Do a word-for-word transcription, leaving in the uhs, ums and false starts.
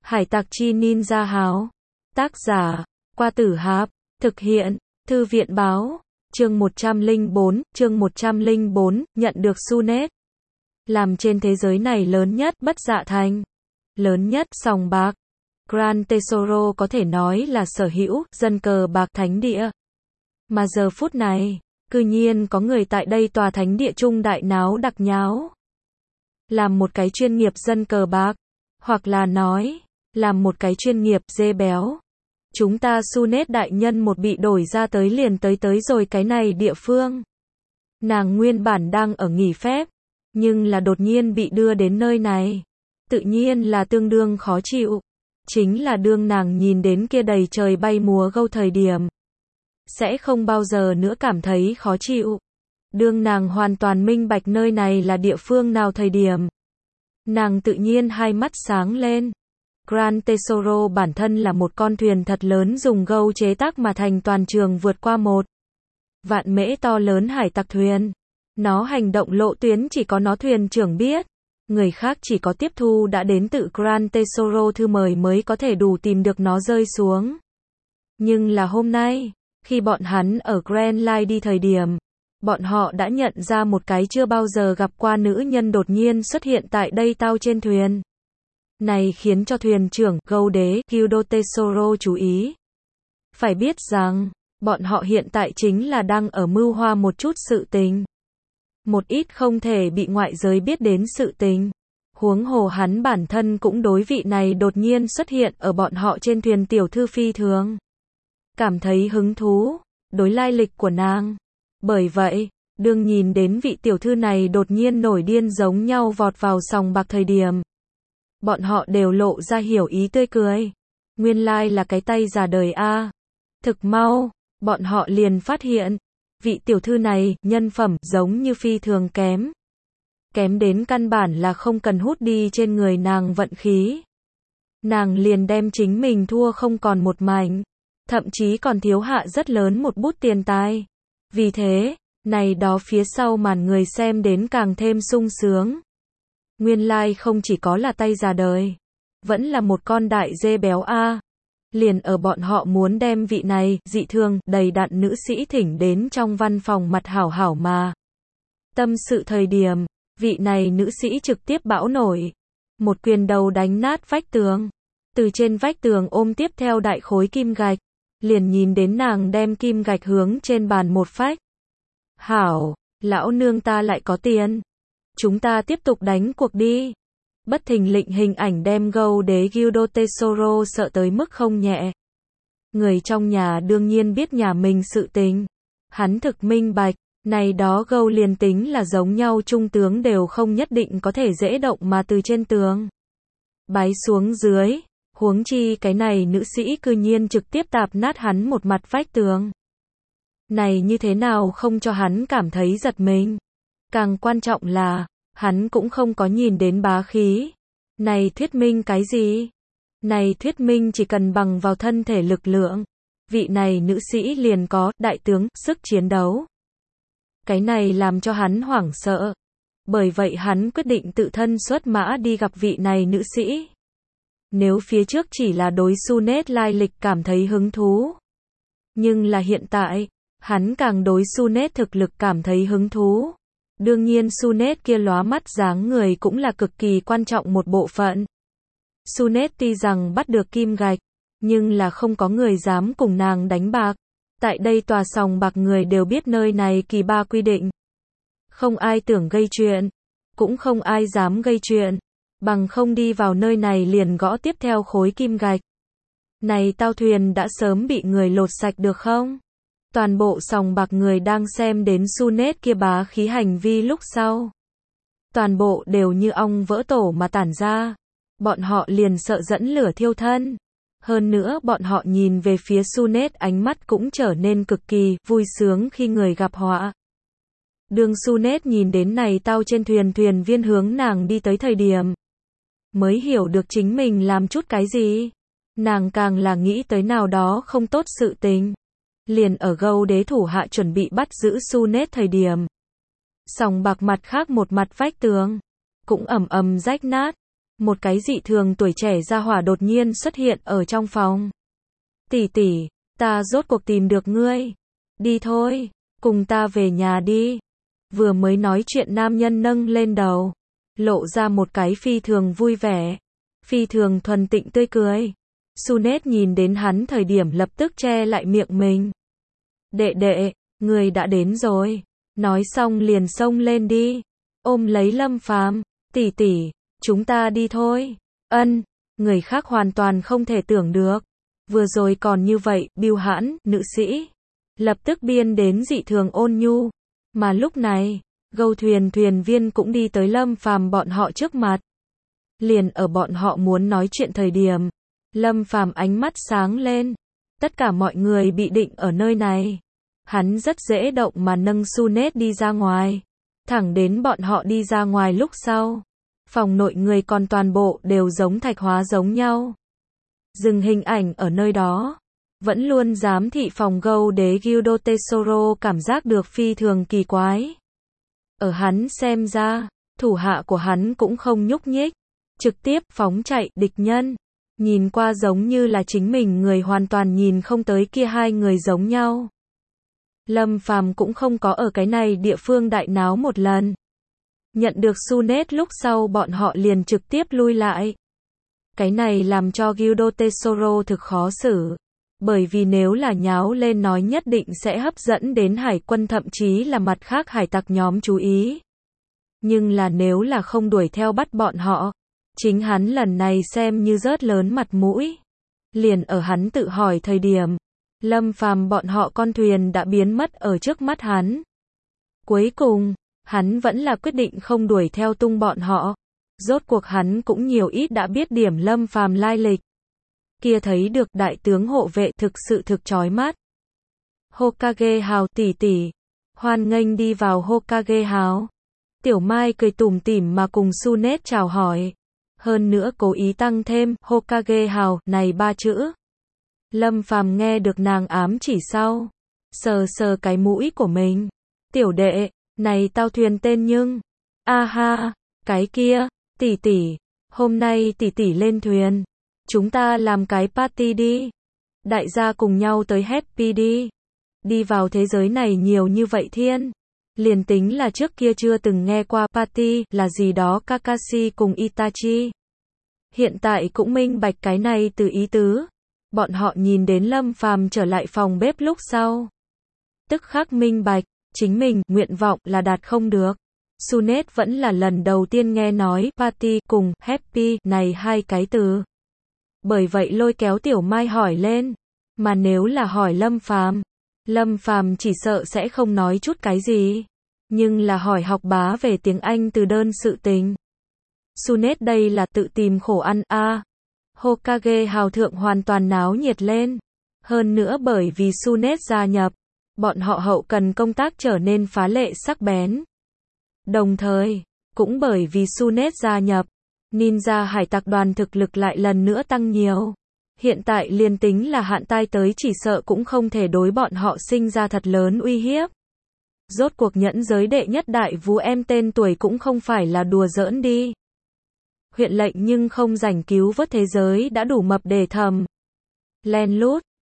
Hải tặc chi ninja háo. Tác giả, Qua Tử Hạp. Thực hiện, Thư viện báo. Chương một trăm lẻ bốn, chương một trăm lẻ bốn, nhận được Sunet. Làm trên thế giới này lớn nhất, bất dạ thành. Lớn nhất, sòng bạc. Gran Tesoro có thể nói là sở hữu, dân cờ bạc thánh địa. Mà giờ phút này, cư nhiên có người tại đây tòa thánh địa trung đại náo đặc nháo. Làm một cái chuyên nghiệp dân cờ bạc. Hoặc là nói, làm một cái chuyên nghiệp dê béo. Chúng ta Sunet đại nhân một bị đổi ra tới liền tới tới rồi cái này địa phương. Nàng nguyên bản đang ở nghỉ phép, nhưng là đột nhiên bị đưa đến nơi này. Tự nhiên là tương đương khó chịu. Chính là đương nàng nhìn đến kia đầy trời bay múa gâu thời điểm. Sẽ không bao giờ nữa cảm thấy khó chịu. Đương nàng hoàn toàn minh bạch nơi này là địa phương nào thời điểm. Nàng tự nhiên hai mắt sáng lên. Gran Tesoro bản thân là một con thuyền thật lớn dùng gâu chế tác mà thành toàn trường vượt qua một vạn mễ to lớn hải tặc thuyền. Nó hành động lộ tuyến chỉ có nó thuyền trưởng biết. Người khác chỉ có tiếp thu đã đến tự Gran Tesoro thư mời mới có thể đủ tìm được nó rơi xuống. Nhưng là hôm nay, khi bọn hắn ở Grand Line đi thời điểm, bọn họ đã nhận ra một cái chưa bao giờ gặp qua nữ nhân đột nhiên xuất hiện tại đây tao trên thuyền. Này khiến cho thuyền trưởng, gâu đế, Gildo Tesoro chú ý. Phải biết rằng, bọn họ hiện tại chính là đang ở mưu hoa một chút sự tình. Một ít không thể bị ngoại giới biết đến sự tình. Huống hồ hắn bản thân cũng đối vị này đột nhiên xuất hiện ở bọn họ trên thuyền tiểu thư phi thường. Cảm thấy hứng thú, đối lai lịch của nàng. Bởi vậy, đương nhìn đến vị tiểu thư này đột nhiên nổi điên giống nhau vọt vào sòng bạc thời điểm. Bọn họ đều lộ ra hiểu ý tươi cười. Nguyên lai là cái tay già đời a. Thực mau, bọn họ liền phát hiện. Vị tiểu thư này, nhân phẩm giống như phi thường kém. Kém đến căn bản là không cần hút đi trên người nàng vận khí. Nàng liền đem chính mình thua không còn một mảnh. Thậm chí còn thiếu hạ rất lớn một bút tiền tài. Vì thế, này đó phía sau màn người xem đến càng thêm sung sướng. Nguyên lai like không chỉ có là tay già đời. Vẫn là một con đại dê béo a. Liền ở bọn họ muốn đem vị này, dị thường, đầy đặn nữ sĩ thỉnh đến trong văn phòng mặt hảo hảo mà. Tâm sự thời điểm, vị này nữ sĩ trực tiếp bão nổi. Một quyền đầu đánh nát vách tường. Từ trên vách tường ôm tiếp theo đại khối kim gạch. Liền nhìn đến nàng đem kim gạch hướng trên bàn một phách. Hảo, lão nương ta lại có tiền. Chúng ta tiếp tục đánh cuộc đi. Bất thình lình hình ảnh đem gâu đế Gildo Tesoro sợ tới mức không nhẹ. Người trong nhà đương nhiên biết nhà mình sự tình. Hắn thực minh bạch, này đó gâu liền tính là giống nhau trung tướng đều không nhất định có thể dễ động mà từ trên tường bái xuống dưới. Huống chi cái này nữ sĩ cư nhiên trực tiếp tạp nát hắn một mặt vách tường. Này như thế nào không cho hắn cảm thấy giật mình. Càng quan trọng là, hắn cũng không có nhìn đến bá khí. Này thuyết minh cái gì? Này thuyết minh chỉ cần bằng vào thân thể lực lượng. Vị này nữ sĩ liền có, đại tướng, sức chiến đấu. Cái này làm cho hắn hoảng sợ. Bởi vậy hắn quyết định tự thân xuất mã đi gặp vị này nữ sĩ. Nếu phía trước chỉ là đối Sunet lai lịch cảm thấy hứng thú. Nhưng là hiện tại, hắn càng đối Sunet thực lực cảm thấy hứng thú. Đương nhiên Sunet kia lóa mắt dáng người cũng là cực kỳ quan trọng một bộ phận. Sunet tuy rằng bắt được kim gạch, nhưng là không có người dám cùng nàng đánh bạc. Tại đây tòa sòng bạc người đều biết nơi này kỳ ba quy định. Không ai tưởng gây chuyện, cũng không ai dám gây chuyện. Bằng không đi vào nơi này liền gõ tiếp theo khối kim gạch. Này tao thuyền đã sớm bị người lột sạch được không? Toàn bộ sòng bạc người đang xem đến Sunet kia bá khí hành vi lúc sau. Toàn bộ đều như ong vỡ tổ mà tản ra. Bọn họ liền sợ dẫn lửa thiêu thân. Hơn nữa bọn họ nhìn về phía Sunet ánh mắt cũng trở nên cực kỳ vui sướng khi người gặp họa. Đường Sunet nhìn đến này tao trên thuyền thuyền viên hướng nàng đi tới thời điểm. Mới hiểu được chính mình làm chút cái gì. Nàng càng là nghĩ tới nào đó không tốt sự tình. Liền ở gâu đế thủ hạ chuẩn bị bắt giữ Sunet thời điểm. Sòng bạc mặt khác một mặt vách tường. Cũng ầm ầm rách nát. một cái dị thường tuổi trẻ gia hỏa đột nhiên xuất hiện ở trong phòng. Tỷ tỷ, ta rốt cuộc tìm được ngươi. Đi thôi, cùng ta về nhà đi. Vừa mới nói chuyện nam nhân nâng lên đầu, lộ ra một cái phi thường vui vẻ, phi thường thuần tịnh tươi cười. Sunet nhìn đến hắn thời điểm lập tức che lại miệng mình. Đệ đệ, người đã đến rồi. Nói xong liền xông lên đi, ôm lấy Lâm Phàm. Tỷ tỷ, chúng ta đi thôi. Ân, người khác hoàn toàn không thể tưởng được. Vừa rồi còn như vậy, bưu hãn, nữ sĩ. Lập tức biên đến dị thường ôn nhu. Mà lúc này, gâu thuyền thuyền viên cũng đi tới Lâm Phàm bọn họ trước mặt. Liền ở bọn họ muốn nói chuyện thời điểm, Lâm Phàm ánh mắt sáng lên. Tất cả mọi người bị định ở nơi này. Hắn rất dễ động mà nâng Sunet đi ra ngoài. Thẳng đến bọn họ đi ra ngoài lúc sau. Phòng nội người còn toàn bộ đều giống thạch hóa giống nhau. Dừng hình ảnh ở nơi đó. Vẫn luôn giám thị phòng gâu đế Guido Tesoro cảm giác được phi thường kỳ quái. Ở hắn xem ra, thủ hạ của hắn cũng không nhúc nhích. Trực tiếp phóng chạy địch nhân. Nhìn qua giống như là chính mình người hoàn toàn nhìn không tới kia hai người giống nhau. Lâm Phàm cũng không có ở cái này địa phương đại náo một lần. Nhận được Sunet lúc sau bọn họ liền trực tiếp lui lại. Cái này làm cho Guido Tesoro thực khó xử. Bởi vì nếu là nháo lên nói nhất định sẽ hấp dẫn đến hải quân thậm chí là mặt khác hải tặc nhóm chú ý. Nhưng là nếu là không đuổi theo bắt bọn họ, chính hắn lần này xem như rớt lớn mặt mũi. Liền ở hắn tự hỏi thời điểm, Lâm Phàm bọn họ con thuyền đã biến mất ở trước mắt hắn. Cuối cùng, hắn vẫn là quyết định không đuổi theo tung bọn họ. Rốt cuộc hắn cũng nhiều ít đã biết điểm Lâm Phàm lai lịch. Kia thấy được đại tướng hộ vệ thực sự thực chói mắt. Hokage hào tỷ tỷ, hoan nghênh đi vào Hokage hào. Tiểu Mai cười tủm tỉm mà cùng Sunet chào hỏi. Hơn nữa cố ý tăng thêm Hokage hào này ba chữ. Lâm Phàm nghe được nàng ám chỉ sau, sờ sờ cái mũi của mình. Tiểu đệ, này tao thuyền tên nhưng, a ha, cái kia, tỷ tỷ, hôm nay tỷ tỷ lên thuyền, chúng ta làm cái party đi. Đại gia cùng nhau tới happy đi. Đi vào thế giới này nhiều như vậy thiên. Liền tính là trước kia chưa từng nghe qua party là gì đó Kakashi cùng Itachi. Hiện tại cũng minh bạch cái này từ ý tứ. Bọn họ nhìn đến Lâm Phàm trở lại phòng bếp lúc sau. Tức khắc minh bạch, chính mình nguyện vọng là đạt không được. Sunet vẫn là lần đầu tiên nghe nói party cùng happy này hai cái từ. Bởi vậy lôi kéo Tiểu Mai hỏi lên. Mà nếu là hỏi Lâm Phàm, Lâm Phàm chỉ sợ sẽ không nói chút cái gì. Nhưng là hỏi học bá về tiếng Anh từ đơn sự tình. Sunet đây là tự tìm khổ ăn a. À, Hokage hào thượng hoàn toàn náo nhiệt lên. Hơn nữa bởi vì Sunet gia nhập, bọn họ hậu cần công tác trở nên phá lệ sắc bén. Đồng thời, cũng bởi vì Sunet gia nhập, ninja hải tặc đoàn thực lực lại lần nữa tăng nhiều. Hiện tại liền tính là hạn tai tới chỉ sợ cũng không thể đối bọn họ sinh ra thật lớn uy hiếp. Rốt cuộc nhẫn giới đệ nhất đại vú em tên tuổi cũng không phải là đùa giỡn đi. Huyện lệnh nhưng không rảnh cứu vớt thế giới đã đủ mập để thầm. Len lút,